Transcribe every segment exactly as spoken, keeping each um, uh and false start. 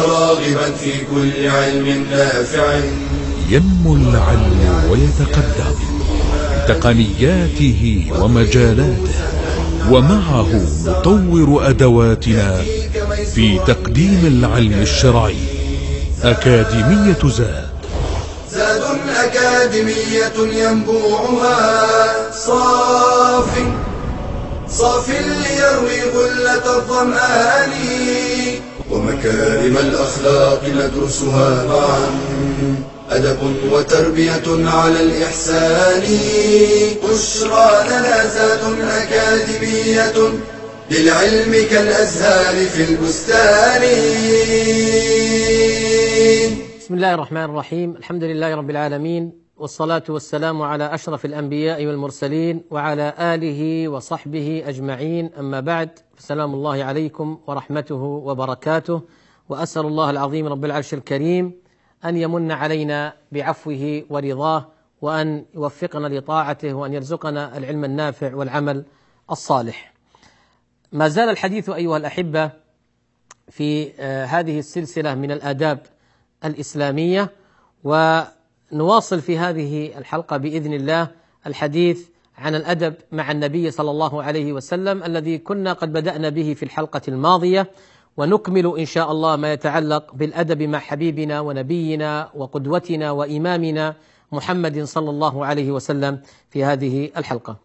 راغبا في كل علم نافع. ينمو العلم ويتقدم بتقنياته ومجالاته، ومعه نطور أدواتنا في تقديم العلم الشرعي. أكاديمية زاد، زاد أكاديمية ينبوعها صاف صاف ليروي غلة الظمآن، ومكارم الأخلاق ندرسها معا، أدب وتربية على الإحسان. بشرى لنا زاد أكاديمية للعلم كالأزهار في البستان. بسم الله الرحمن الرحيم. الحمد لله رب العالمين، والصلاة والسلام على أشرف الأنبياء والمرسلين وعلى آله وصحبه أجمعين، أما بعد، فسلام الله عليكم ورحمته وبركاته. وأسأل الله العظيم رب العرش الكريم أن يمن علينا بعفوه ورضاه، وأن يوفقنا لطاعته، وأن يرزقنا العلم النافع والعمل الصالح. ما زال الحديث أيها الأحبة في هذه السلسلة من الآداب الإسلامية، ونواصل في هذه الحلقة بإذن الله الحديث عن الأدب مع النبي صلى الله عليه وسلم، الذي كنا قد بدأنا به في الحلقة الماضية، ونكمل إن شاء الله ما يتعلق بالأدب مع حبيبنا ونبينا وقدوتنا وإمامنا محمد صلى الله عليه وسلم في هذه الحلقة.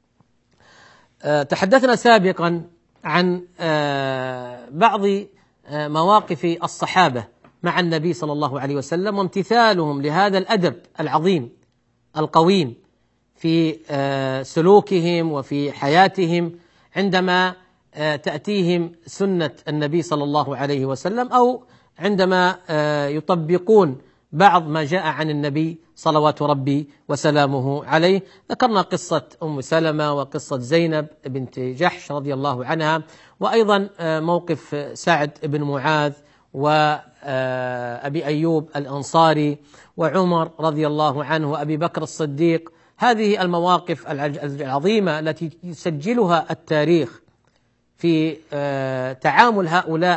تحدثنا سابقا عن بعض مواقف الصحابة مع النبي صلى الله عليه وسلم، وامتثالهم لهذا الأدب العظيم القويم في سلوكهم وفي حياتهم عندما تأتيهم سنة النبي صلى الله عليه وسلم، أو عندما يطبقون بعض ما جاء عن النبي صلوات ربي وسلامه عليه. ذكرنا قصة أم سلمة وقصة زينب بنت جحش رضي الله عنها، وأيضا موقف سعد بن معاذ وأبي أيوب الأنصاري وعمر رضي الله عنه وأبي بكر الصديق. هذه المواقف العظيمة التي يسجلها التاريخ في تعامل هؤلاء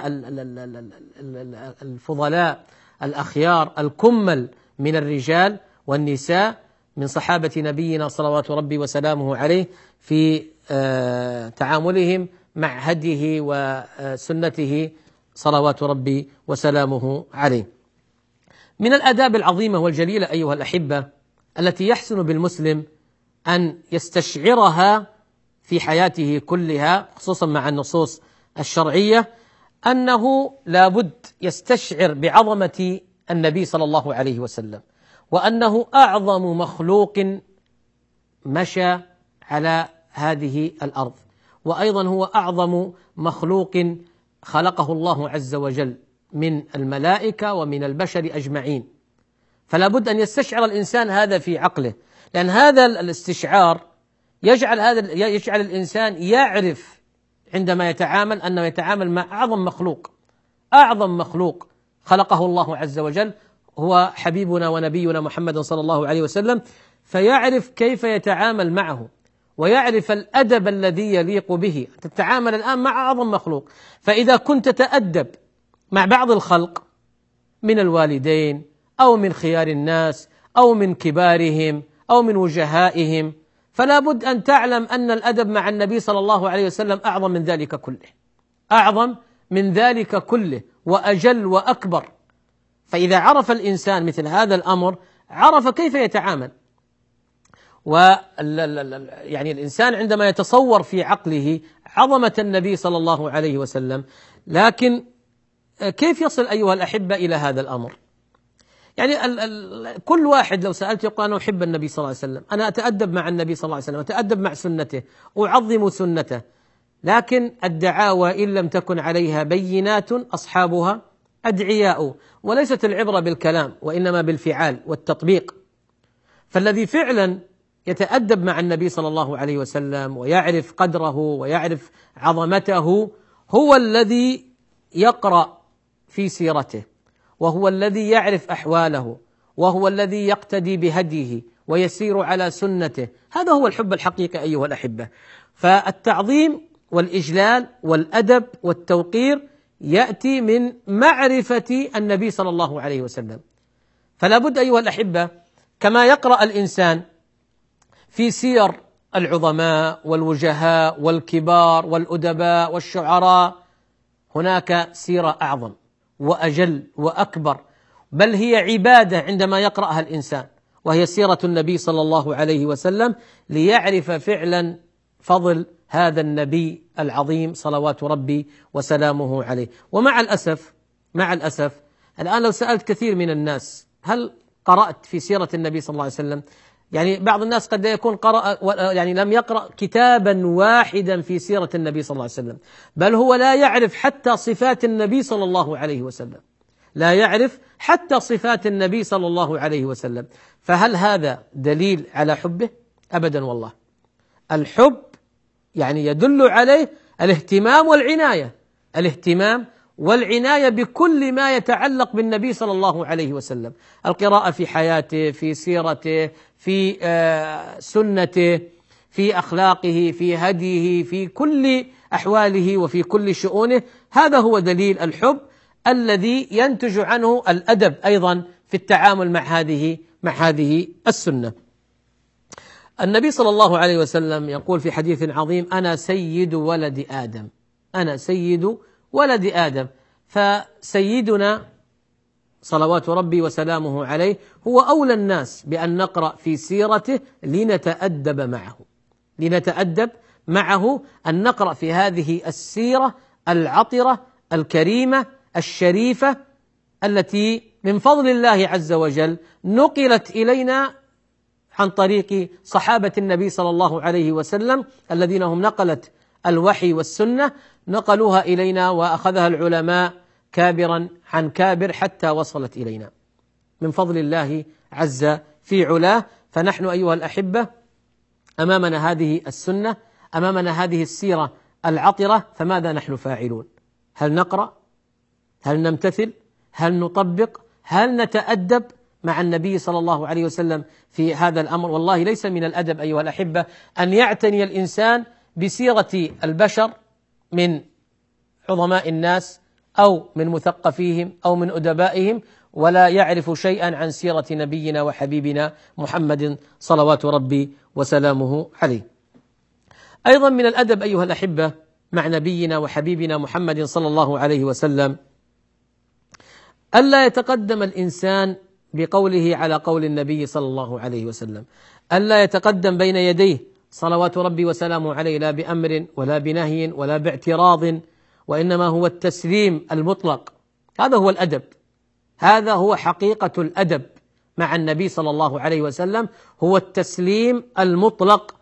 الفضلاء الأخيار الكمل من الرجال والنساء من صحابة نبينا صلوات ربي وسلامه عليه في تعاملهم مع هديه وسنته صلوات ربي وسلامه عليه. من الآداب العظيمة والجليلة أيها الأحبة التي يحسن بالمسلم أن يستشعرها في حياته كلها، خصوصا مع النصوص الشرعية، أنه لابد يستشعر بعظمة النبي صلى الله عليه وسلم، وأنه أعظم مخلوق مشى على هذه الأرض، وأيضا هو أعظم مخلوق خلقه الله عز وجل من الملائكة ومن البشر أجمعين. فلا بد أن يستشعر الإنسان هذا في عقله، لأن هذا الاستشعار يجعل هذا يجعل الإنسان يعرف عندما يتعامل أنه يتعامل مع أعظم مخلوق أعظم مخلوق خلقه الله عز وجل، هو حبيبنا ونبينا محمد صلى الله عليه وسلم، فيعرف كيف يتعامل معه، ويعرف الأدب الذي يليق به. تتعامل الآن مع أعظم مخلوق، فإذا كنت تتأدب مع بعض الخلق من الوالدين أو من خيار الناس أو من كبارهم أو من وجهائهم، فلا بد أن تعلم أن الأدب مع النبي صلى الله عليه وسلم أعظم من ذلك كله، أعظم من ذلك كله وأجل وأكبر. فإذا عرف الإنسان مثل هذا الأمر عرف كيف يتعامل. و يعني الإنسان عندما يتصور في عقله عظمة النبي صلى الله عليه وسلم، لكن كيف يصل أيها الأحبة إلى هذا الأمر؟ يعني ال ال كل واحد لو سألت يقول أنا أحب النبي صلى الله عليه وسلم، أنا أتأدب مع النبي صلى الله عليه وسلم، أتأدب مع سنته، أعظم سنته، لكن الدعاوى إن لم تكن عليها بينات أصحابها أدعياء، وليست العبرة بالكلام وإنما بالفعال والتطبيق. فالذي فعلا يتأدب مع النبي صلى الله عليه وسلم ويعرف قدره ويعرف عظمته هو الذي يقرأ في سيرته، وهو الذي يعرف أحواله، وهو الذي يقتدي بهديه ويسير على سنته. هذا هو الحب الحقيقي أيها الأحبة. فالتعظيم والإجلال والأدب والتوقير يأتي من معرفة النبي صلى الله عليه وسلم. فلا بد أيها الأحبة كما يقرأ الإنسان في سير العظماء والوجهاء والكبار والأدباء والشعراء، هناك سيرة أعظم وأجل وأكبر، بل هي عبادة عندما يقرأها الإنسان، وهي سيرة النبي صلى الله عليه وسلم، ليعرف فعلا فضل هذا النبي العظيم صلوات ربي وسلامه عليه. ومع الأسف مع الأسف الآن لو سألت كثير من الناس هل قرأت في سيرة النبي صلى الله عليه وسلم، يعني بعض الناس قد يكون قرأ يعني لم يقرأ كتابا واحدا في سيرة النبي صلى الله عليه وسلم، بل هو لا يعرف حتى صفات النبي صلى الله عليه وسلم، لا يعرف حتى صفات النبي صلى الله عليه وسلم. فهل هذا دليل على حبه؟ أبدا والله. الحب يعني يدل عليه الاهتمام والعناية، الاهتمام والعناية بكل ما يتعلق بالنبي صلى الله عليه وسلم، القراءة في حياته، في سيرته، في سنته، في أخلاقه، في هديه، في كل أحواله وفي كل شؤونه. هذا هو دليل الحب الذي ينتج عنه الأدب أيضا في التعامل مع هذه مع هذه السنة. النبي صلى الله عليه وسلم يقول في حديث عظيم: أنا سيد ولد آدم، أنا سيد ولد آدم. فسيدنا صلوات ربي وسلامه عليه هو أولى الناس بأن نقرأ في سيرته لنتأدب معه، لنتأدب معه، أن نقرأ في هذه السيرة العطرة الكريمة الشريفة التي من فضل الله عز وجل نقلت إلينا عن طريق صحابة النبي صلى الله عليه وسلم الذين هم نقلت الوحي والسنة، نقلوها إلينا وأخذها العلماء كابرا عن كابر حتى وصلت إلينا من فضل الله عز في علاه. فنحن أيها الأحبة أمامنا هذه السنة، أمامنا هذه السيرة العطرة، فماذا نحن فاعلون؟ هل نقرأ؟ هل نمتثل؟ هل نطبق؟ هل نتأدب مع النبي صلى الله عليه وسلم في هذا الأمر؟ والله ليس من الأدب أيها الأحبة أن يعتني الإنسان بسيرة البشر من عظماء الناس أو من مثقفيهم أو من أدبائهم ولا يعرف شيئا عن سيرة نبينا وحبيبنا محمد صلوات ربي وسلامه عليه. أيضا من الأدب أيها الأحبة مع نبينا وحبيبنا محمد صلى الله عليه وسلم ألا يتقدم الإنسان بقوله على قول النبي صلى الله عليه وسلم، ألا يتقدم بين يديه صلوات ربي وسلامه عليه لا بأمر ولا بنهي ولا باعتراض، وإنما هو التسليم المطلق. هذا هو الأدب، هذا هو حقيقة الأدب مع النبي صلى الله عليه وسلم، هو التسليم المطلق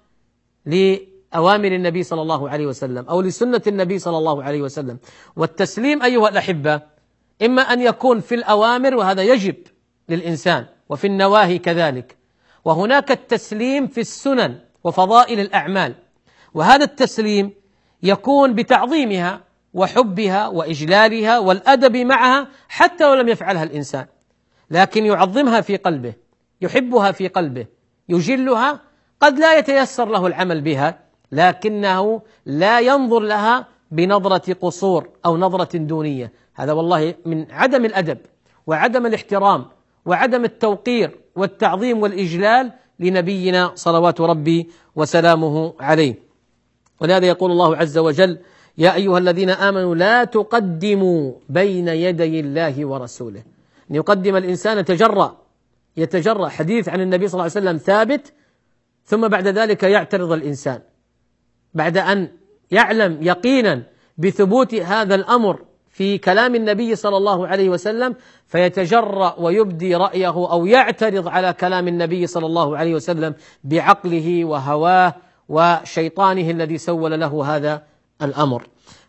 لأوامر النبي صلى الله عليه وسلم أو لسنة النبي صلى الله عليه وسلم. والتسليم أيها الأحبة إما أن يكون في الأوامر وهذا يجب للإنسان، وفي النواهي كذلك، وهناك التسليم في السنن وفضائل الأعمال، وهذا التسليم يكون بتعظيمها وحبها وإجلالها والأدب معها حتى ولم يفعلها الإنسان، لكن يعظمها في قلبه، يحبها في قلبه، يجلها. قد لا يتيسر له العمل بها لكنه لا ينظر لها بنظرة قصور أو نظرة دونية. هذا والله من عدم الأدب وعدم الاحترام وعدم التوقير والتعظيم والإجلال لنبينا صلوات ربي وسلامه عليه. ولهذا يقول الله عز وجل: يا أيها الذين آمنوا لا تقدموا بين يدي الله ورسوله. أن يقدم الإنسان يتجرأ يتجرأ حديث عن النبي صلى الله عليه وسلم ثابت، ثم بعد ذلك يعترض الإنسان بعد أن يعلم يقينا بثبوت هذا الأمر في كلام النبي صلى الله عليه وسلم، فيتجرأ ويبدي رأيه أو يعترض على كلام النبي صلى الله عليه وسلم بعقله وهواه وشيطانه الذي سول له هذا الأمر.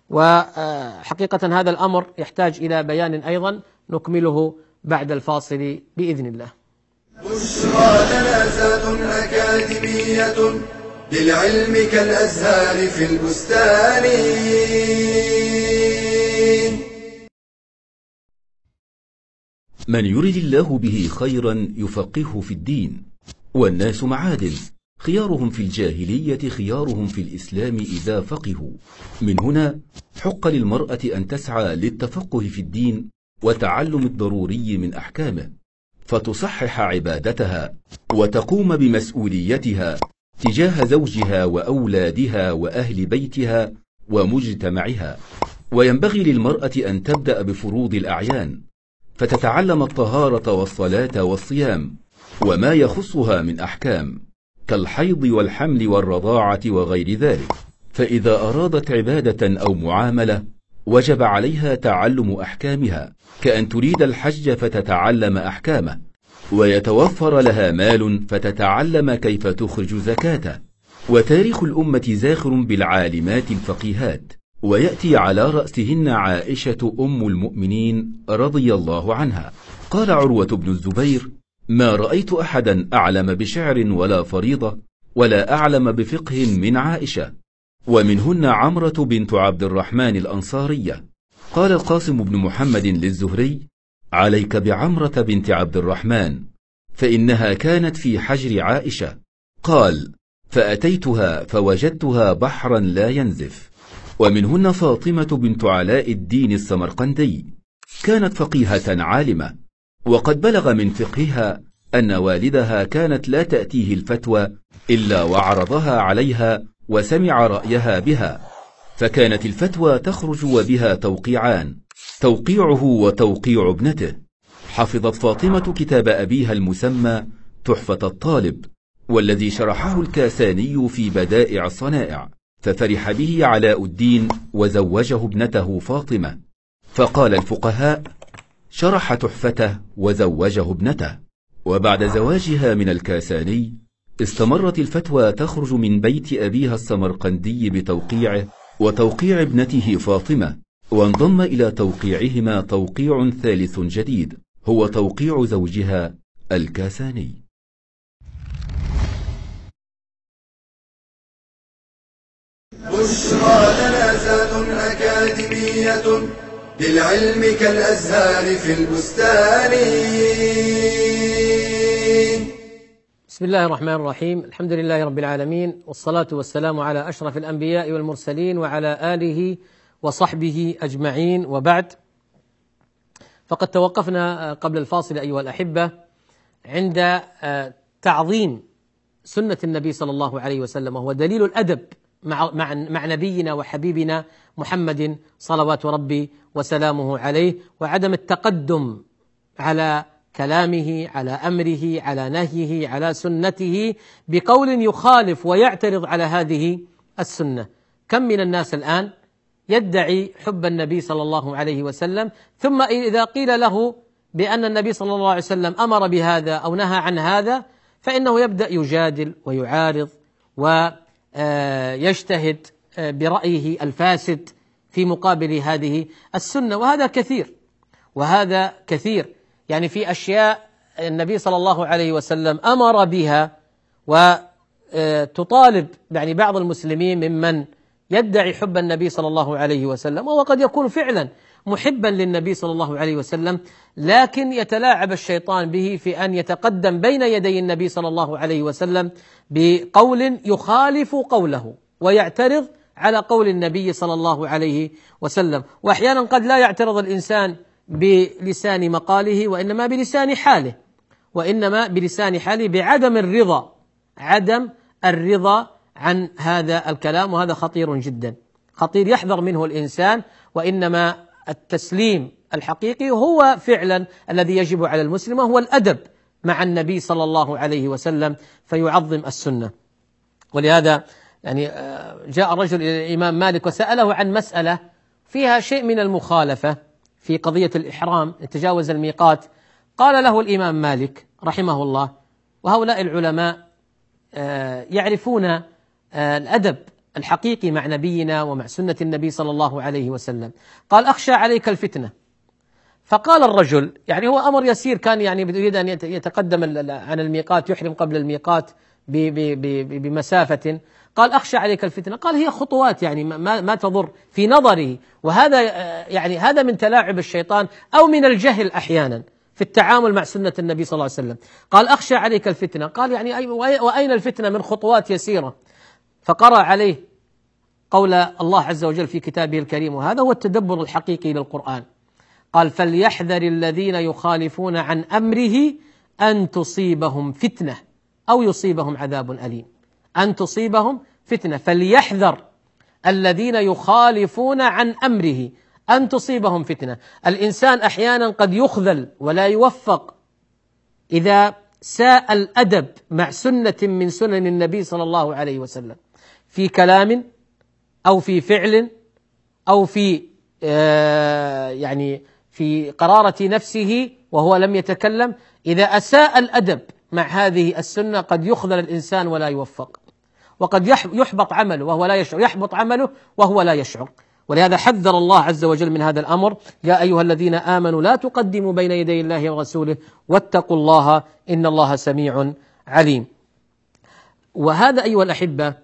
وحقيقة هذا الأمر يحتاج إلى بيان أيضا نكمله بعد الفاصل بإذن الله. بشرى جنازات أكاديمية للعلم كالأزهار في البستان. من يرد الله به خيرا يفقهه في الدين، والناس معادن، خيارهم في الجاهلية خيارهم في الإسلام إذا فقهوا. من هنا حق للمرأة أن تسعى للتفقه في الدين وتعلم الضروري من أحكامه، فتصحح عبادتها وتقوم بمسؤوليتها تجاه زوجها وأولادها وأهل بيتها ومجتمعها. وينبغي للمرأة أن تبدأ بفروض الأعيان، فتتعلم الطهارة والصلاة والصيام وما يخصها من أحكام كالحيض والحمل والرضاعة وغير ذلك. فإذا أرادت عبادة أو معاملة وجب عليها تعلم أحكامها، كأن تريد الحج فتتعلم أحكامه، ويتوفر لها مال فتتعلم كيف تخرج زكاته. وتاريخ الأمة زاخر بالعالمات الفقيهات، ويأتي على رأسهن عائشة أم المؤمنين رضي الله عنها. قال عروة بن الزبير: ما رأيت أحدا أعلم بشعر ولا فريضة ولا أعلم بفقه من عائشة. ومنهن عمرة بنت عبد الرحمن الأنصارية. قال القاسم بن محمد للزهري: عليك بعمرة بنت عبد الرحمن، فإنها كانت في حجر عائشة. قال: فأتيتها فوجدتها بحرا لا ينزف. ومنهن فاطمة بنت علاء الدين السمرقندي، كانت فقيهة عالمة، وقد بلغ من فقهها أن والدها كانت لا تأتيه الفتوى إلا وعرضها عليها وسمع رأيها بها، فكانت الفتوى تخرج وبها توقيعان، توقيعه وتوقيع ابنته. حفظت فاطمة كتاب أبيها المسمى تحفة الطالب، والذي شرحه الكاساني في بدائع الصنائع، ففرح به علاء الدين وزوجه ابنته فاطمة. فقال الفقهاء: شرح تحفته وزوجه ابنته. وبعد زواجها من الكاساني استمرت الفتوى تخرج من بيت أبيها السمرقندي بتوقيعه وتوقيع ابنته فاطمة، وانضم إلى توقيعهما توقيع ثالث جديد هو توقيع زوجها الكاساني. بشرى لنا زاد أكاديمية للعلم كالأزهار في البستان. بسم الله الرحمن الرحيم، الحمد لله رب العالمين، والصلاة والسلام على أشرف الأنبياء والمرسلين وعلى آله وصحبه أجمعين، وبعد. فقد توقفنا قبل الفاصل أيها الأحبة عند تعظيم سنة النبي صلى الله عليه وسلم، وهو دليل الأدب مع, مع, مع نبينا وحبيبنا محمد صلوات ربي وسلامه عليه، وعدم التقدم على كلامه، على أمره، على نهيه، على سنته بقول يخالف ويعترض على هذه السنة. كم من الناس الآن يدعي حب النبي صلى الله عليه وسلم، ثم إذا قيل له بأن النبي صلى الله عليه وسلم أمر بهذا أو نهى عن هذا فإنه يبدأ يجادل ويعارض ويجتهد برأيه الفاسد في مقابل هذه السنة. وهذا كثير وهذا كثير يعني في أشياء النبي صلى الله عليه وسلم أمر بها وتطالب يعني بعض المسلمين ممن يدعي حب النبي صلى الله عليه وسلم، وهو قد يكون فعلا محبا للنبي صلى الله عليه وسلم، لكن يتلاعب الشيطان به في أن يتقدم بين يدي النبي صلى الله عليه وسلم بقول يخالف قوله ويعترض على قول النبي صلى الله عليه وسلم. وأحيانا قد لا يعترض الإنسان بلسان مقاله وإنما بلسان حاله، وإنما بلسان حاله بعدم الرضا عدم الرضا عن هذا الكلام، وهذا خطير جدا، خطير يحذر منه الإنسان. وإنما التسليم الحقيقي هو فعلا الذي يجب على المسلم، هو الأدب مع النبي صلى الله عليه وسلم، فيعظم السنة. ولهذا يعني جاء رجل إلى الإمام مالك وسأله عن مسألة فيها شيء من المخالفة في قضية الإحرام، تجاوز الميقات. قال له الإمام مالك رحمه الله، وهؤلاء العلماء يعرفون الأدب الحقيقي مع نبينا ومع سنة النبي صلى الله عليه وسلم، قال: أخشى عليك الفتنة. فقال الرجل، يعني هو أمر يسير، كان يعني يريد أن يتقدم عن الميقات، يحرم قبل الميقات بمسافة، قال: أخشى عليك الفتنة. قال: هي خطوات يعني ما, ما تضر في نظره. وهذا يعني هذا من تلاعب الشيطان أو من الجهل أحيانا في في التعامل مع سنة النبي صلى الله عليه وسلم. قال أخشى عليك الفتنة، قال يعني وأين الفتنة؟ من خطوات يسيرة. فقرأ عليه قول الله عز وجل في كتابه الكريم، وهذا هو التدبر الحقيقي للقرآن. قال فليحذر الذين يخالفون عن أمره أن تصيبهم فتنة أو يصيبهم عذاب أليم. أن تصيبهم فتنة، فليحذر الذين يخالفون عن أمره أن تصيبهم فتنة. الإنسان أحيانا قد يخذل ولا يوفق إذا ساء الأدب مع سنة من سنن النبي صلى الله عليه وسلم في كلام أو في فعل أو في آه يعني في قرارة نفسه وهو لم يتكلم. إذا أساء الأدب مع هذه السنة قد يخذل الإنسان ولا يوفق، وقد يحبط عمله وهو لا يشعر، يحبط عمله وهو لا يشعر. ولهذا حذر الله عز وجل من هذا الأمر: يا أيها الذين آمنوا لا تقدموا بين يدي الله ورسوله واتقوا الله إن الله سميع عليم. وهذا أيها الأحبة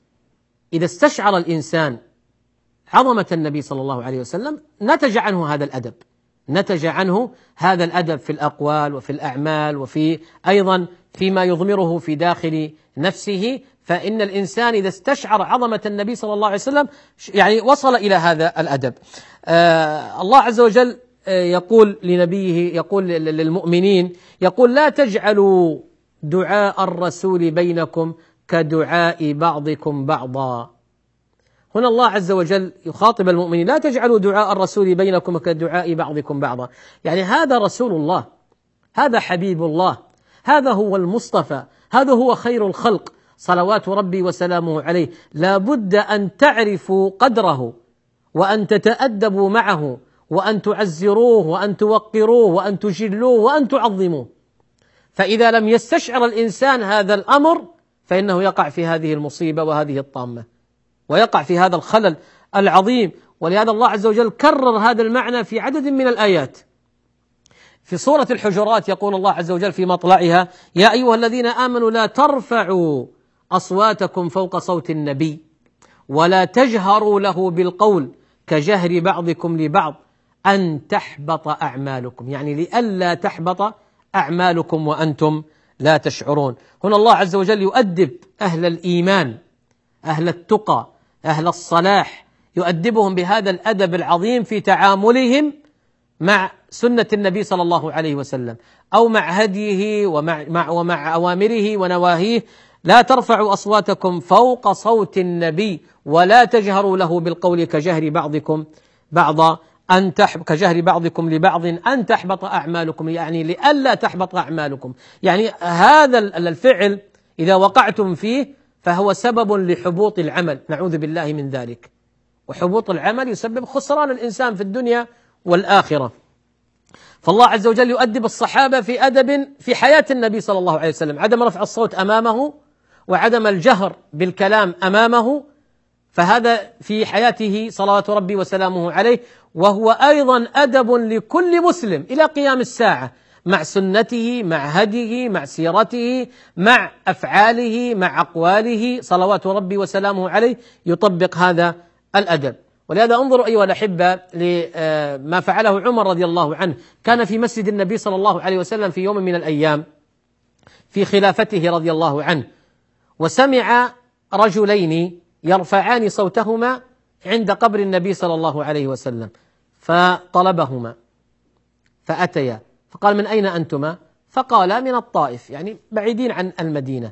إذا استشعر الإنسان عظمة النبي صلى الله عليه وسلم نتج عنه هذا الأدب، نتج عنه هذا الأدب في الأقوال وفي الأعمال وفي أيضا فيما يضمره في داخل نفسه. فإن الإنسان إذا استشعر عظمة النبي صلى الله عليه وسلم يعني وصل إلى هذا الأدب. آه الله عز وجل آه يقول لنبيه، يقول للمؤمنين، يقول لا تجعلوا دعاء الرسول بينكم كدعاء بعضكم بعضا. هنا الله عز وجل يخاطب المؤمنين: لا تجعلوا دعاء الرسول بينكم كدعاء بعضكم بعضا. يعني هذا رسول الله، هذا حبيب الله، هذا هو المصطفى، هذا هو خير الخلق صلوات ربي وسلامه عليه. لا بد أن تعرفوا قدره وأن تتأدبوا معه وأن تعزروه وأن توقروه وأن تجلوه وأن تعظموه. فإذا لم يستشعر الإنسان هذا الأمر فإنه يقع في هذه المصيبة وهذه الطامة، ويقع في هذا الخلل العظيم. ولهذا الله عز وجل كرر هذا المعنى في عدد من الآيات. في سورة الحجرات يقول الله عز وجل في مطلعها: يا أيها الذين آمنوا لا ترفعوا أصواتكم فوق صوت النبي ولا تجهروا له بالقول كجهر بعضكم لبعض أن تحبط أعمالكم. يعني لئلا تحبط أعمالكم وأنتم لا تشعرون. هنا الله عز وجل يؤدب أهل الإيمان، أهل التقى، أهل الصلاح، يؤدبهم بهذا الأدب العظيم في تعاملهم مع سنة النبي صلى الله عليه وسلم أو مع هديه ومع, مع ومع أوامره ونواهيه. لا ترفعوا أصواتكم فوق صوت النبي ولا تجهروا له بالقول كجهر بعضكم بعضا أن تحب كجهر بعضكم لبعض أن تحبط أعمالكم. يعني لئلا تحبط أعمالكم، يعني هذا الفعل إذا وقعتم فيه فهو سبب لحبوط العمل، نعوذ بالله من ذلك. وحبوط العمل يسبب خسران الإنسان في الدنيا والآخرة. فالله عز وجل يؤدب الصحابة في أدب في حياة النبي صلى الله عليه وسلم: عدم رفع الصوت أمامه وعدم الجهر بالكلام أمامه. فهذا في حياته صلوات ربي وسلامه عليه، وهو أيضا أدب لكل مسلم إلى قيام الساعة مع سنته، مع هديه، مع سيرته، مع أفعاله، مع أقواله صلوات ربي وسلامه عليه، يطبق هذا الأدب. ولهذا انظروا أيها الأحبة لما فعله عمر رضي الله عنه. كان في مسجد النبي صلى الله عليه وسلم في يوم من الأيام في خلافته رضي الله عنه، وسمع رجلين يرفعان صوتهما عند قبر النبي صلى الله عليه وسلم، فطلبهما فأتيا، فقال: من أين أنتما؟ فقالا: من الطائف، يعني بعيدين عن المدينة.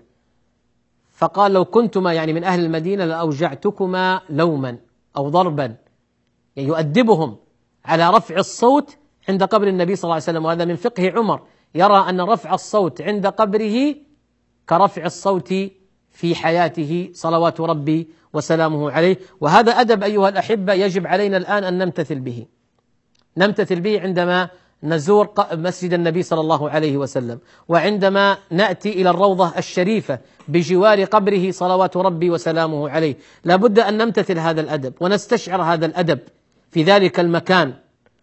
فقال: لو كنتما يعني من أهل المدينة لأوجعتكما لوما أو ضربا. يعني يؤدبهم على رفع الصوت عند قبر النبي صلى الله عليه وسلم. وهذا من فقه عمر، يرى أن رفع الصوت عند قبره كرفع الصوت في حياته صلوات ربي وسلامه عليه. وهذا أدب أيها الأحبة يجب علينا الآن أن نمتثل به، نمتثل به عندما نزور مسجد النبي صلى الله عليه وسلم، وعندما نأتي إلى الروضة الشريفة بجوار قبره صلوات ربي وسلامه عليه. لا بد أن نمتثل هذا الأدب ونستشعر هذا الأدب في ذلك المكان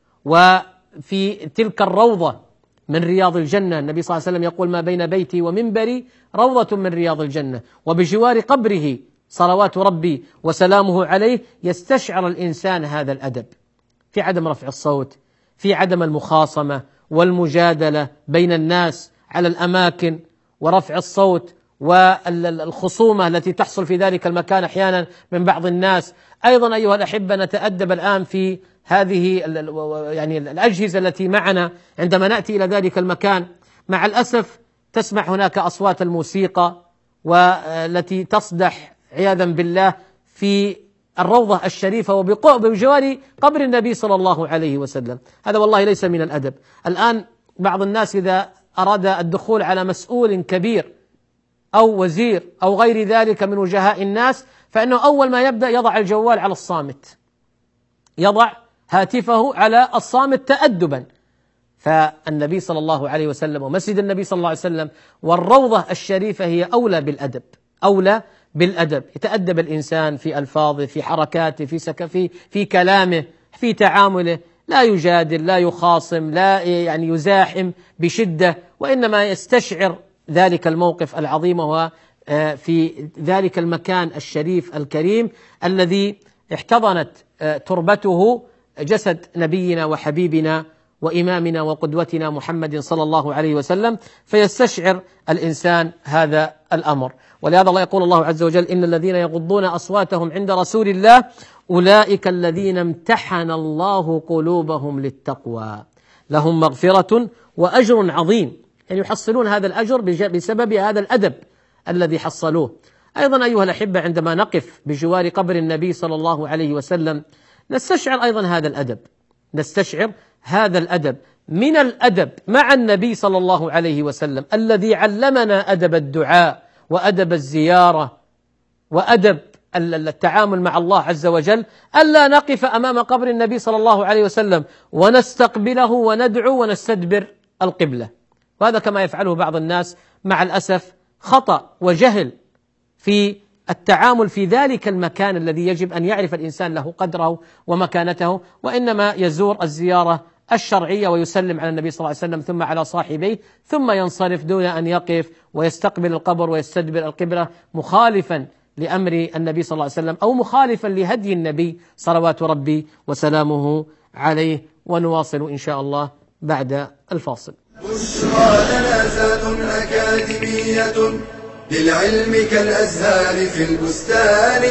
وفي تلك الروضة من رياض الجنة. النبي صلى الله عليه وسلم يقول: ما بين بيتي ومنبري روضة من رياض الجنة. وبجوار قبره صلوات ربي وسلامه عليه يستشعر الإنسان هذا الأدب في عدم رفع الصوت، في عدم المخاصمة والمجادلة بين الناس على الأماكن ورفع الصوت والخصومة التي تحصل في ذلك المكان أحيانا من بعض الناس. أيضا أيها الأحبة نتأدب الآن في هذه يعني الأجهزة التي معنا عندما نأتي إلى ذلك المكان. مع الأسف تسمع هناك أصوات الموسيقى والتي تصدح عياذا بالله في الروضة الشريفة وبجوار قبر النبي صلى الله عليه وسلم. هذا والله ليس من الأدب. الآن بعض الناس إذا أراد الدخول على مسؤول كبير أو وزير أو غير ذلك من وجهاء الناس فإنه أول ما يبدأ يضع الجوال على الصامت، يضع هاتفه على الصامت تأدبا. فالنبي صلى الله عليه وسلم ومسجد النبي صلى الله عليه وسلم والروضة الشريفة هي أولى بالأدب، أولى بالأدب. يتأدب الإنسان في ألفاظه، في حركاته، في سكفه، في كلامه، في تعامله، لا يجادل، لا يخاصم، لا يعني يزاحم بشدة، وإنما يستشعر ذلك الموقف العظيم وهو في ذلك المكان الشريف الكريم الذي احتضنت تربته جسد نبينا وحبيبنا وإمامنا وقدوتنا محمد صلى الله عليه وسلم، فيستشعر الإنسان هذا الأمر. ولهذا الله يقول الله عز وجل: إن الذين يغضون أصواتهم عند رسول الله أولئك الذين امتحن الله قلوبهم للتقوى لهم مغفرة وأجر عظيم. يعني يحصلون هذا الأجر بسبب هذا الأدب الذي حصلوه. أيضا أيها الأحبة عندما نقف بجوار قبر النبي صلى الله عليه وسلم نستشعر أيضا هذا الأدب، نستشعر هذا الأدب. من الأدب مع النبي صلى الله عليه وسلم الذي علمنا أدب الدعاء وأدب الزيارة وأدب التعامل مع الله عز وجل ألا نقف أمام قبر النبي صلى الله عليه وسلم ونستقبله وندعو ونستدبر القبلة. وهذا كما يفعله بعض الناس مع الأسف خطأ وجهل في التعامل في ذلك المكان الذي يجب أن يعرف الإنسان له قدره ومكانته، وإنما يزور الزيارة الشرعية ويسلم على النبي صلى الله عليه وسلم ثم على صاحبيه ثم ينصرف دون أن يقف ويستقبل القبر ويستدبر القبلة، مخالفا لأمر النبي صلى الله عليه وسلم أو مخالفا لهدي النبي صلوات ربي وسلامه عليه. ونواصل إن شاء الله بعد الفاصل. بشرى لنا زاد أكاديمية للعلم كالأزهار في البستان.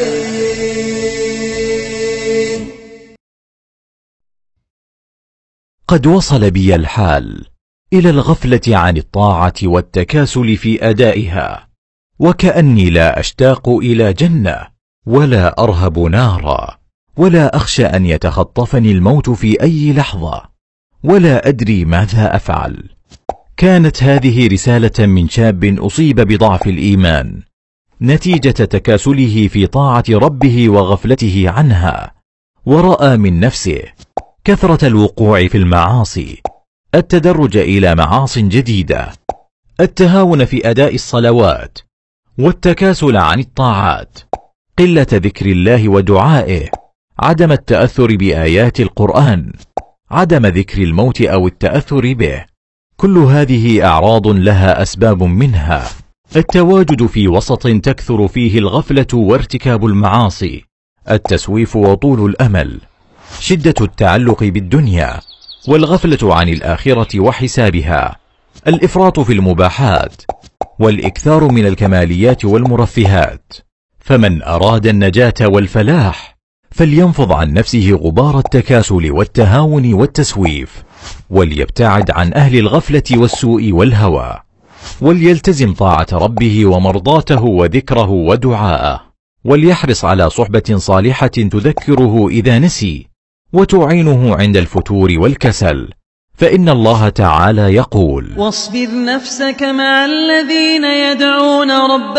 قد وصل بي الحال إلى الغفلة عن الطاعة والتكاسل في أدائها، وكأني لا أشتاق إلى جنة ولا أرهب نارا، ولا أخشى أن يتخطفني الموت في أي لحظة، ولا أدري ماذا أفعل. كانت هذه رسالة من شاب أصيب بضعف الإيمان نتيجة تكاسله في طاعة ربه وغفلته عنها، ورأى من نفسه كثرة الوقوع في المعاصي، التدرج إلى معاص جديدة، التهاون في أداء الصلوات، والتكاسل عن الطاعات، قلة ذكر الله ودعائه، عدم التأثر بآيات القرآن، عدم ذكر الموت أو التأثر به. كل هذه أعراض لها أسباب، منها التواجد في وسط تكثر فيه الغفلة وارتكاب المعاصي، التسويف وطول الأمل، شدة التعلق بالدنيا، والغفلة عن الآخرة وحسابها، الإفراط في المباحات، والإكثار من الكماليات والمرفهات. فمن أراد النجاة والفلاح فلينفض عن نفسه غبار التكاسل والتهاون والتسويف، وليبتعد عن أهل الغفلة والسوء والهوى، وليلتزم طاعة ربه ومرضاته وذكره ودعاءه، وليحرص على صحبة صالحة تذكره إذا نسي وتعينه عند الفتور والكسل، فإن الله تعالى يقول: واصبر نفسك مع الذين يدعون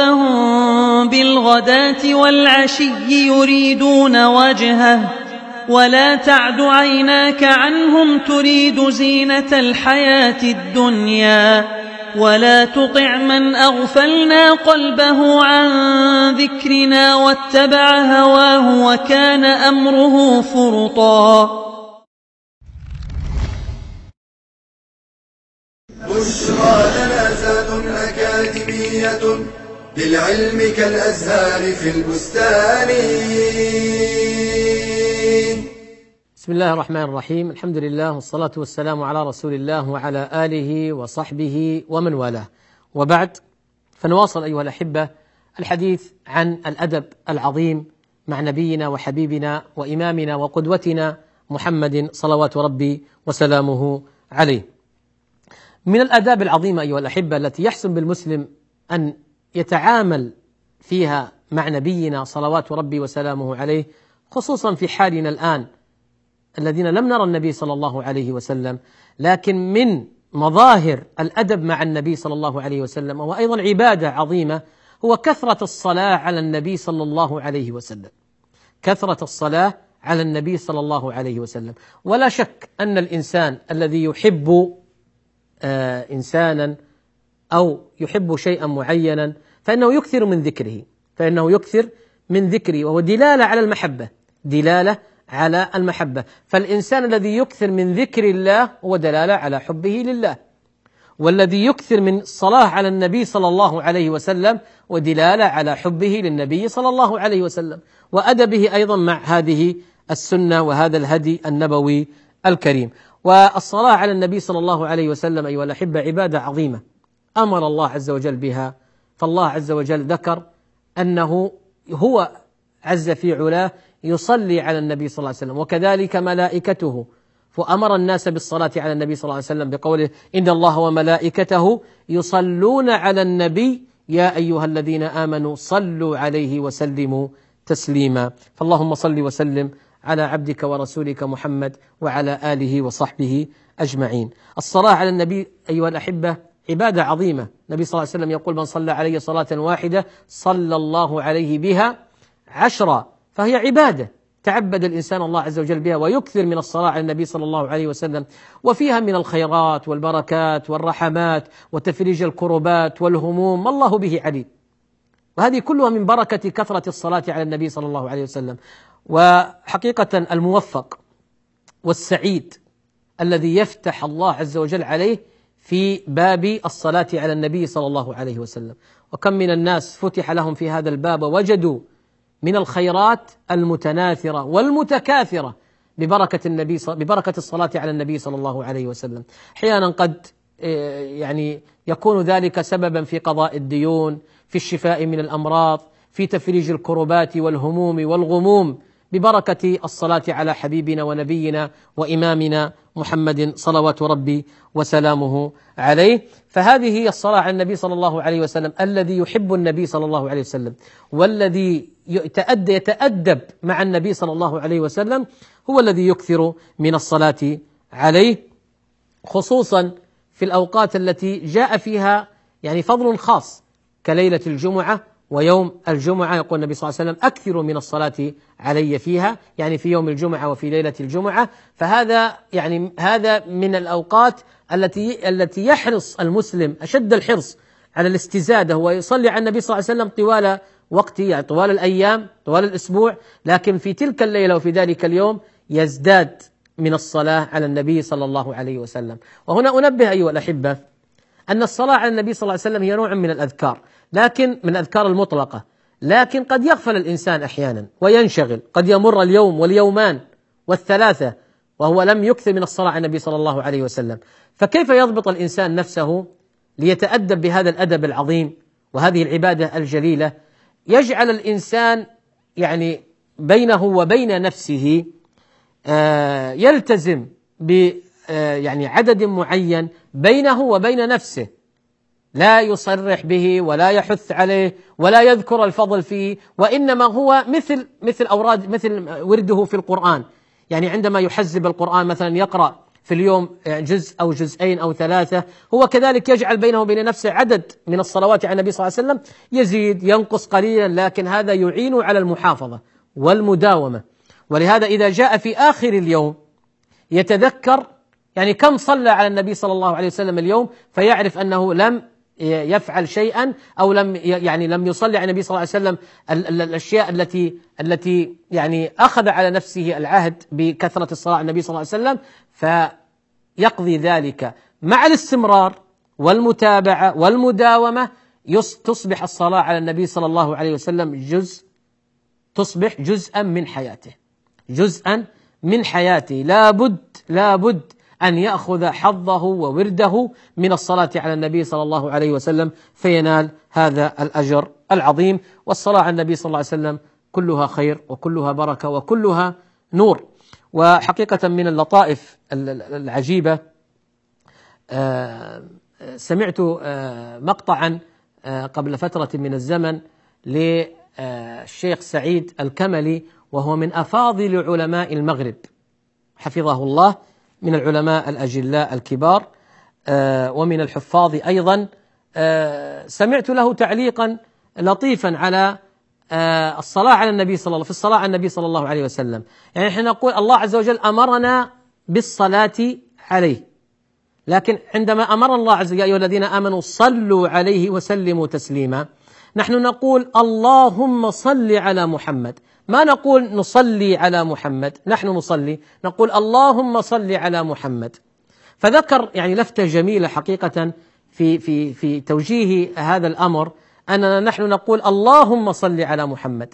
ربهم بالغداة والعشي يريدون وجهه ولا تعد عيناك عنهم تريد زينة الحياة الدنيا ولا تطع من أغفلنا قلبه عن ذكرنا واتبع هواه وكان أمره فرطا. بشرى لنا زاد أكاديمية للعلم كالأزهار في البستان. بسم بسم الله الرحمن الرحيم. الحمد لله والصلاة والسلام على رسول الله وعلى آله وصحبه ومن والاه، وبعد، فنواصل أيها الأحبة الحديث عن الأدب العظيم مع نبينا وحبيبنا وإمامنا وقدوتنا محمد صلوات ربي وسلامه عليه. من الآداب العظيمة أيها الأحبة التي يحسن بالمسلم أن يتعامل فيها مع نبينا صلوات ربي وسلامه عليه، خصوصا في حالنا الآن الذين لم نرى النبي صلى الله عليه وسلم، لكن من مظاهر الأدب مع النبي صلى الله عليه وسلم وأيضا عبادة عظيمة هو كثرة الصلاة على النبي صلى الله عليه وسلم، كثرة الصلاة على النبي صلى الله عليه وسلم. ولا شك أن الإنسان الذي يحب آه إنسانا أو يحب شيئا معينا فإنه يكثر من ذكره، فإنه يكثر من ذكره، وهو دلالة على المحبة، دلالة على المحبة. فالإنسان الذي يكثر من ذكر الله هو دلالة على حبه لله، والذي يكثر من الصلاة على النبي صلى الله عليه وسلم ودلالة على حبه للنبي صلى الله عليه وسلم وأدبه أيضا مع هذه السنة وهذا الهدي النبوي الكريم. والصلاة على النبي صلى الله عليه وسلم أيها الأحبة عبادة عظيمة أمر الله عز وجل بها، فالله عز وجل ذكر أنه هو عز في علاه يصلي على النبي صلى الله عليه وسلم، وكذلك ملائكته، فأمر الناس بالصلاة على النبي صلى الله عليه وسلم بقوله إن الله وملائكته يصلون على النبي يا أيها الذين آمنوا صلوا عليه وسلموا تسليما. فاللهم صل وسلم على عبدك ورسولك محمد وعلى آله وصحبه أجمعين. الصلاة على النبي أيها الأحبة عبادة عظيمة. النبي صلى الله عليه وسلم يقول من صلى علي صلاة واحدة صلى الله عليه بها عشرة، فهي عبادة تعبد الإنسان الله عز وجل بها ويكثر من الصلاة على النبي صلى الله عليه وسلم، وفيها من الخيرات والبركات والرحمات وتفريج الكربات والهموم ما الله به عليم، وهذه كلها من بركة كثرة الصلاة على النبي صلى الله عليه وسلم. وحقيقة الموفق والسعيد الذي يفتح الله عز وجل عليه في باب الصلاة على النبي صلى الله عليه وسلم، وكم من الناس فتح لهم في هذا الباب وجدوا من الخيرات المتناثرة والمتكاثرة ببركة النبي ببركة الصلاة على النبي صلى الله عليه وسلم. أحيانا قد يعني يكون ذلك سببا في قضاء الديون، في الشفاء من الأمراض، في تفريج الكربات والهموم والغموم ببركة الصلاة على حبيبنا ونبينا وإمامنا محمد صلوات ربي وسلامه عليه. فهذه هي الصلاة على النبي صلى الله عليه وسلم. الذي يحب النبي صلى الله عليه وسلم والذي يتأدى يتأدب مع النبي صلى الله عليه وسلم هو الذي يكثر من الصلاة عليه، خصوصا في الأوقات التي جاء فيها يعني فضل خاص كليلة الجمعة ويوم الجمعة. يقول النبي صلى الله عليه وسلم أكثروا من الصلاة علي فيها، يعني في يوم الجمعة وفي ليلة الجمعة. فهذا يعني هذا من الأوقات التي التي يحرص المسلم أشد الحرص على الاستزادة ويصلي على النبي صلى الله عليه وسلم طوال وقته، يعني طوال الأيام طوال الأسبوع، لكن في تلك الليلة وفي ذلك اليوم يزداد من الصلاة على النبي صلى الله عليه وسلم. وهنا أنبه أيها الأحبة أن الصلاة على النبي صلى الله عليه وسلم هي نوع من الأذكار، لكن من الأذكار المطلقة، لكن قد يغفل الإنسان أحيانا وينشغل، قد يمر اليوم واليومان والثلاثة وهو لم يكثر من الصلاة على النبي صلى الله عليه وسلم. فكيف يضبط الإنسان نفسه ليتأدب بهذا الأدب العظيم وهذه العبادة الجليلة؟ يجعل الإنسان يعني بينه وبين نفسه آه يلتزم ب آه يعني عدد معين بينه وبين نفسه، لا يصرح به ولا يحث عليه ولا يذكر الفضل فيه، وإنما هو مثل مثل أوراد مثل ورده في القرآن. يعني عندما يحزب القرآن مثلا يقرأ في اليوم جزء أو جزئين أو ثلاثة، هو كذلك يجعل بينه وبين نفسه عدد من الصلوات على النبي صلى الله عليه وسلم، يزيد ينقص قليلا، لكن هذا يعين على المحافظة والمداومة. ولهذا إذا جاء في آخر اليوم يتذكر يعني كم صلى على النبي صلى الله عليه وسلم اليوم، فيعرف أنه لم يفعل شيئا أو لم يعني لم يصلي على النبي صلى الله عليه وسلم الأشياء التي التي يعني أخذ على نفسه العهد بكثرة الصلاة على النبي صلى الله عليه وسلم، فيقضي ذلك مع الاستمرار والمتابعة والمداومة تصبح الصلاة على النبي صلى الله عليه وسلم جزء تصبح جزءا من حياته، جزءا من حياته لابد لابد أن يأخذ حظه وورده من الصلاة على النبي صلى الله عليه وسلم فينال هذا الأجر العظيم. والصلاة على النبي صلى الله عليه وسلم كلها خير وكلها بركة وكلها نور. وحقيقة من اللطائف العجيبة سمعت مقطعا قبل فترة من الزمن للشيخ سعيد الكملي، وهو من أفاضل علماء المغرب حفظه الله، من العلماء الأجلاء الكبار ومن الحفاظ أيضا. سمعت له تعليقا لطيفا على الصلاة على النبي صلى الله في الصلاة على النبي صلى الله عليه وسلم. يعني نحن نقول الله عز وجل أمرنا بالصلاة عليه، لكن عندما أمر الله عز وجل يا أيها الذين آمنوا صلوا عليه وسلموا تسليما، نحن نقول اللهم صل على محمد، ما نقول نصلي على محمد، نحن نصلي نقول اللهم صل على محمد. فذكر يعني لفتة جميلة حقيقة في في في توجيه هذا الأمر، أننا نحن نقول اللهم صل على محمد،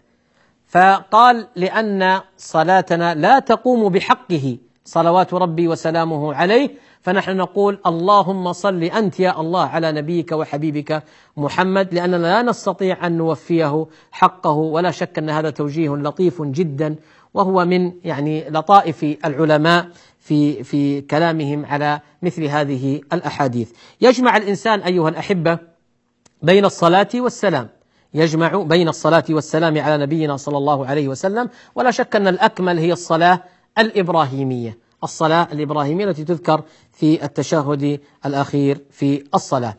فقال لأن صلاتنا لا تقوم بحقه صلوات ربي وسلامه عليه، فنحن نقول اللهم صل أنت يا الله على نبيك وحبيبك محمد، لأننا لا نستطيع أن نوفيه حقه. ولا شك أن هذا توجيه لطيف جدا، وهو من يعني لطائف العلماء في في كلامهم على مثل هذه الأحاديث. يجمع الإنسان أيها الأحبة بين الصلاة والسلام، يجمع بين الصلاة والسلام على نبينا صلى الله عليه وسلم، ولا شك أن الأكمل هي الصلاة الإبراهيمية، الصلاة الإبراهيمية التي تذكر في التشهد الأخير في الصلاة.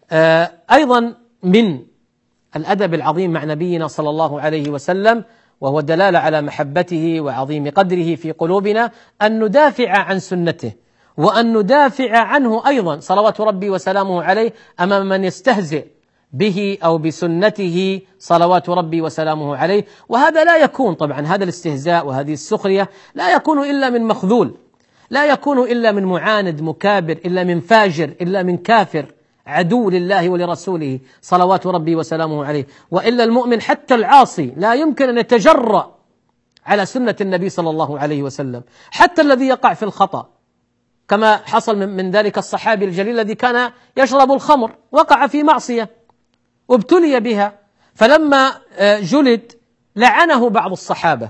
أيضا من الأدب العظيم مع نبينا صلى الله عليه وسلم، وهو الدلالة على محبته وعظيم قدره في قلوبنا، أن ندافع عن سنته، وأن ندافع عنه أيضا صلوات ربي وسلامه عليه أمام من يستهزئ به أو بسنته صلوات ربي وسلامه عليه. وهذا لا يكون طبعا، هذا الاستهزاء وهذه السخرية لا يكون إلا من مخذول، لا يكون إلا من معاند مكابر، إلا من فاجر، إلا من كافر عدو لله ولرسوله صلوات ربي وسلامه عليه. وإلا المؤمن حتى العاصي لا يمكن أن يتجرأ على سنة النبي صلى الله عليه وسلم، حتى الذي يقع في الخطأ، كما حصل من ذلك الصحابي الجليل الذي كان يشرب الخمر، وقع في معصية وابتلي بها، فلما جلد لعنه بعض الصحابة،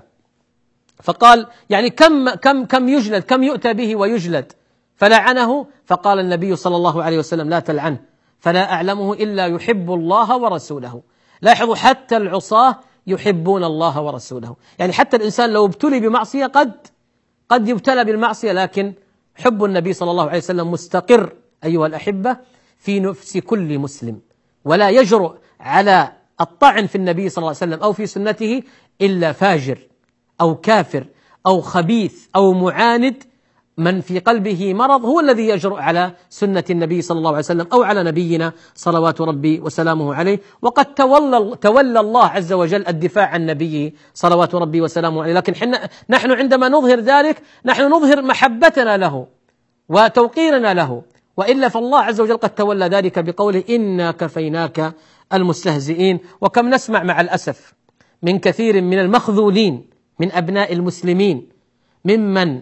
فقال يعني كم كم كم يجلد، كم يؤتى به ويجلد، فلعنه. فقال النبي صلى الله عليه وسلم لا تلعنه فلا أعلمه إلا يحب الله ورسوله. لاحظوا حتى العصاة يحبون الله ورسوله، يعني حتى الإنسان لو ابتلي بمعصية قد قد يبتلى بالمعصية، لكن حب النبي صلى الله عليه وسلم مستقر أيها الأحبة في نفس كل مسلم، ولا يجرؤ على الطعن في النبي صلى الله عليه وسلم أو في سنته إلا فاجر أو كافر أو خبيث أو معاند. من في قلبه مرض هو الذي يجرؤ على سنة النبي صلى الله عليه وسلم أو على نبينا صلوات ربي وسلامه عليه. وقد تولى, تولى الله عز وجل الدفاع عن نبيه صلوات ربي وسلامه عليه، لكن حنا نحن عندما نظهر ذلك نحن نظهر محبتنا له وتوقيرنا له، وإلا فالله عز وجل قد تولى ذلك بقوله إنا كفيناك المستهزئين. وكم نسمع مع الأسف من كثير من المخذولين من أبناء المسلمين ممن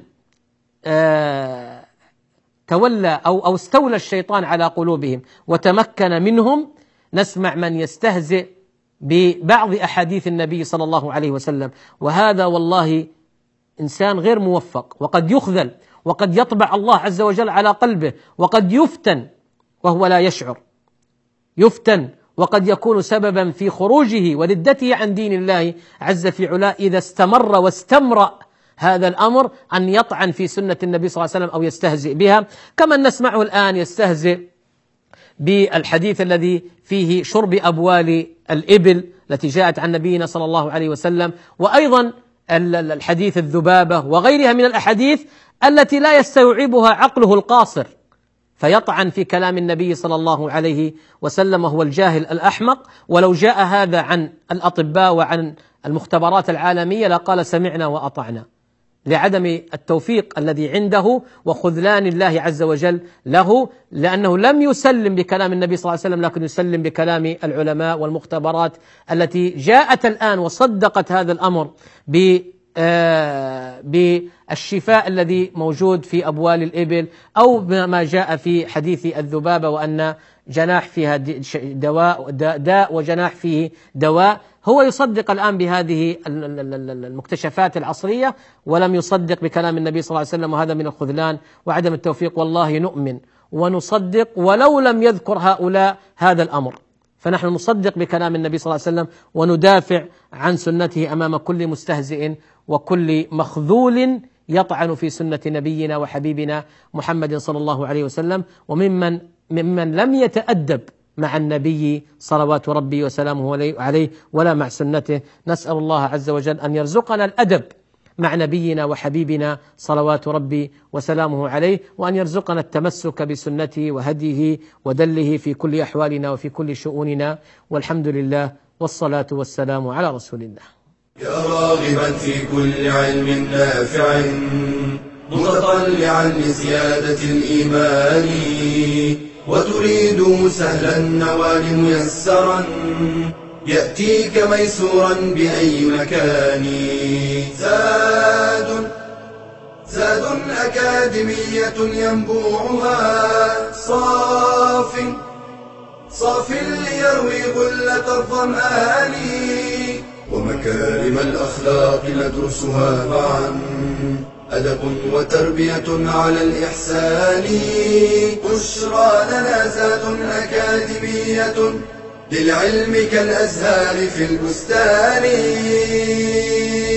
آه تولى أو, أو استولى الشيطان على قلوبهم وتمكن منهم، نسمع من يستهزئ ببعض أحاديث النبي صلى الله عليه وسلم، وهذا والله إنسان غير موفق، وقد يخذل، وقد يطبع الله عز وجل على قلبه، وقد يفتن وهو لا يشعر، يفتن وقد يكون سببا في خروجه وردته عن دين الله عز في علاه إذا استمر واستمرأ هذا الأمر أن يطعن في سنة النبي صلى الله عليه وسلم أو يستهزئ بها، كما نسمعه الآن يستهزئ بالحديث الذي فيه شرب أبوال الإبل التي جاءت عن نبينا صلى الله عليه وسلم، وأيضا الحديث الذبابة وغيرها من الأحاديث التي لا يستوعبها عقله القاصر، فيطعن في كلام النبي صلى الله عليه وسلم وهو الجاهل الأحمق. ولو جاء هذا عن الأطباء وعن المختبرات العالمية لقال سمعنا وأطعنا، لعدم التوفيق الذي عنده وخذلان الله عز وجل له، لأنه لم يسلم بكلام النبي صلى الله عليه وسلم لكن يسلم بكلام العلماء والمختبرات التي جاءت الآن وصدقت هذا الأمر بالشفاء الذي موجود في أبوال الإبل، أو ما جاء في حديث الذبابة وأن جناح فيها دواء داء وجناح فيه دواء. هو يصدق الآن بهذه المكتشفات العصرية ولم يصدق بكلام النبي صلى الله عليه وسلم، وهذا من الخذلان وعدم التوفيق. والله نؤمن ونصدق ولو لم يذكر هؤلاء هذا الأمر، فنحن نصدق بكلام النبي صلى الله عليه وسلم وندافع عن سنته أمام كل مستهزئ وكل مخذول يطعن في سنة نبينا وحبيبنا محمد صلى الله عليه وسلم، وممن ممن لم يتأدب مع النبي صلوات ربي وسلامه عليه ولا مع سنته. نسأل الله عز وجل أن يرزقنا الأدب مع نبينا وحبيبنا صلوات ربي وسلامه عليه، وأن يرزقنا التمسك بسنته وهديه ودله في كل أحوالنا وفي كل شؤوننا، والحمد لله والصلاة والسلام على رسول الله. يا راغبا في كل علم نافع متطلعا لزيادة الإيمان، وتريد سهلا النوال ميسرا يأتيك ميسورا بأي مكان. زاد زاد أكاديمية ينبوعها صاف صاف ليروي غلة الظمآن، ومكارم الأخلاق ندرسها معا، أدب وتربية على الإحسان. بشرى لنا زاد أكاديمية للعلم كالأزهار في البستان.